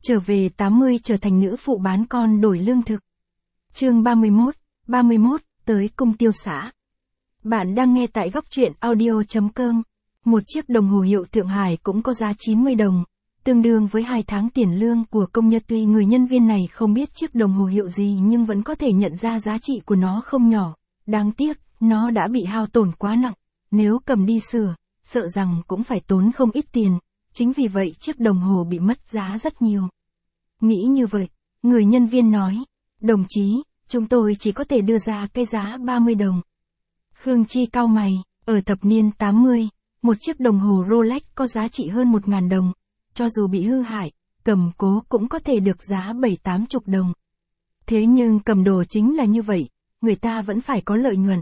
Trở về 80 trở thành nữ phụ bán con đổi lương thực. Chương 31, tới cung tiêu xã. Bạn đang nghe tại góc truyện audio.com. Một chiếc đồng hồ hiệu Thượng Hải cũng có giá 90 đồng, tương đương với 2 tháng tiền lương của công nhân. Tuy người nhân viên này không biết chiếc đồng hồ hiệu gì nhưng vẫn có thể nhận ra giá trị của nó không nhỏ. Đáng tiếc, nó đã bị hao tổn quá nặng, nếu cầm đi sửa, sợ rằng cũng phải tốn không ít tiền, chính vì vậy chiếc đồng hồ bị mất giá rất nhiều. Nghĩ như vậy, người nhân viên nói, đồng chí, chúng tôi chỉ có thể đưa ra cái giá 30 đồng. Khương Chi cau mày, ở thập niên 80, một chiếc đồng hồ Rolex có giá trị hơn 1.000 đồng, cho dù bị hư hại, cầm cố cũng có thể được giá 7-80 đồng. Thế nhưng cầm đồ chính là như vậy, người ta vẫn phải có lợi nhuận.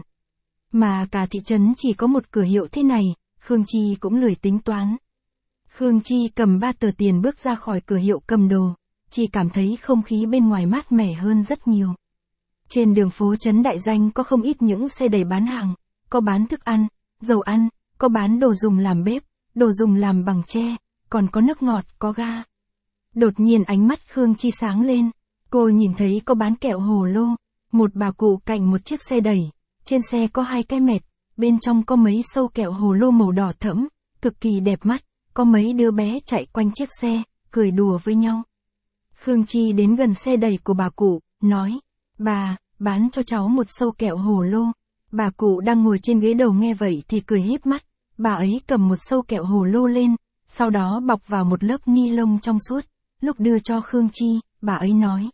Mà cả thị trấn chỉ có một cửa hiệu thế này, Khương Chi cũng lười tính toán. Khương Chi cầm 3 tờ tiền bước ra khỏi cửa hiệu cầm đồ, chỉ cảm thấy không khí bên ngoài mát mẻ hơn rất nhiều. Trên đường phố trấn Đại Danh có không ít những xe đẩy bán hàng, có bán thức ăn, dầu ăn, có bán đồ dùng làm bếp, đồ dùng làm bằng tre, còn có nước ngọt, có ga. Đột nhiên ánh mắt Khương Chi sáng lên, cô nhìn thấy có bán kẹo hồ lô, một bà cụ cạnh một chiếc xe đẩy, trên xe có 2 cái mẹt, bên trong có mấy sâu kẹo hồ lô màu đỏ thẫm, cực kỳ đẹp mắt, có mấy đứa bé chạy quanh chiếc xe, cười đùa với nhau. Khương Chi đến gần xe đẩy của bà cụ, nói, bà, bán cho cháu một sâu kẹo hồ lô. Bà cụ đang ngồi trên ghế đầu nghe vậy thì cười híp mắt, bà ấy cầm một sâu kẹo hồ lô lên, sau đó bọc vào một lớp ni lông trong suốt, lúc đưa cho Khương Chi, bà ấy nói,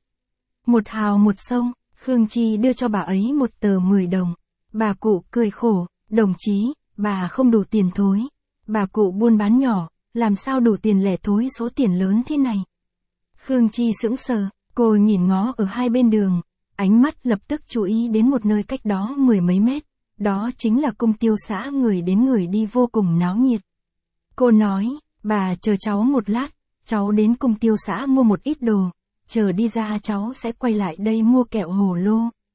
1 hào 1 sâu. Khương Chi đưa cho bà ấy 1 tờ 10 đồng. Bà cụ cười khổ, đồng chí, bà không đủ tiền thối. Bà cụ buôn bán nhỏ, làm sao đủ tiền lẻ thối số tiền lớn thế này. Khương Chi sững sờ, cô nhìn ngó ở hai bên đường, ánh mắt lập tức chú ý đến một nơi cách đó 10 mấy mét, đó chính là cung tiêu xã, người đến người đi vô cùng náo nhiệt. Cô nói, bà chờ cháu một lát, cháu đến cung tiêu xã mua một ít đồ, chờ đi ra cháu sẽ quay lại đây mua kẹo hồ lô.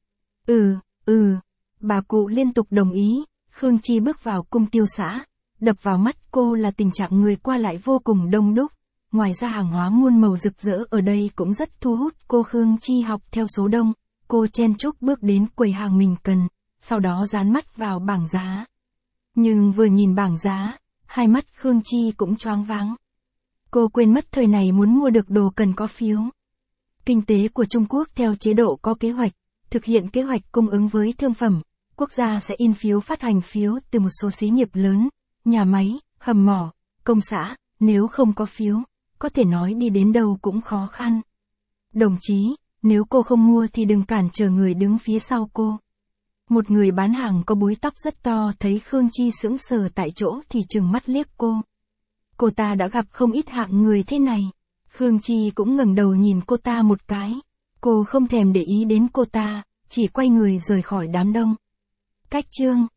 Bà cụ liên tục đồng ý. Khương Chi bước vào cung tiêu xã, đập vào mắt cô là tình trạng người qua lại vô cùng đông đúc. Ngoài ra hàng hóa muôn màu rực rỡ ở đây cũng rất thu hút cô. Khương Chi học theo số đông, cô chen chúc bước đến quầy hàng mình cần, sau đó dán mắt vào bảng giá. Nhưng vừa nhìn bảng giá, hai mắt Khương Chi cũng choáng váng. Cô quên mất thời này muốn mua được đồ cần có phiếu. Kinh tế của Trung Quốc theo chế độ có kế hoạch, thực hiện kế hoạch cung ứng với thương phẩm, quốc gia sẽ in phiếu phát hành phiếu từ một số xí nghiệp lớn, nhà máy, hầm mỏ, công xã, nếu không có phiếu, có thể nói đi đến đâu cũng khó khăn. Đồng chí, nếu cô không mua thì đừng cản trở người đứng phía sau cô. Một người bán hàng có búi tóc rất to thấy Khương Chi sững sờ tại chỗ thì trừng mắt liếc cô. Cô ta đã gặp không ít hạng người thế này. Khương Chi cũng ngẩng đầu nhìn cô ta một cái. Cô không thèm để ý đến cô ta, chỉ quay người rời khỏi đám đông. Cách chương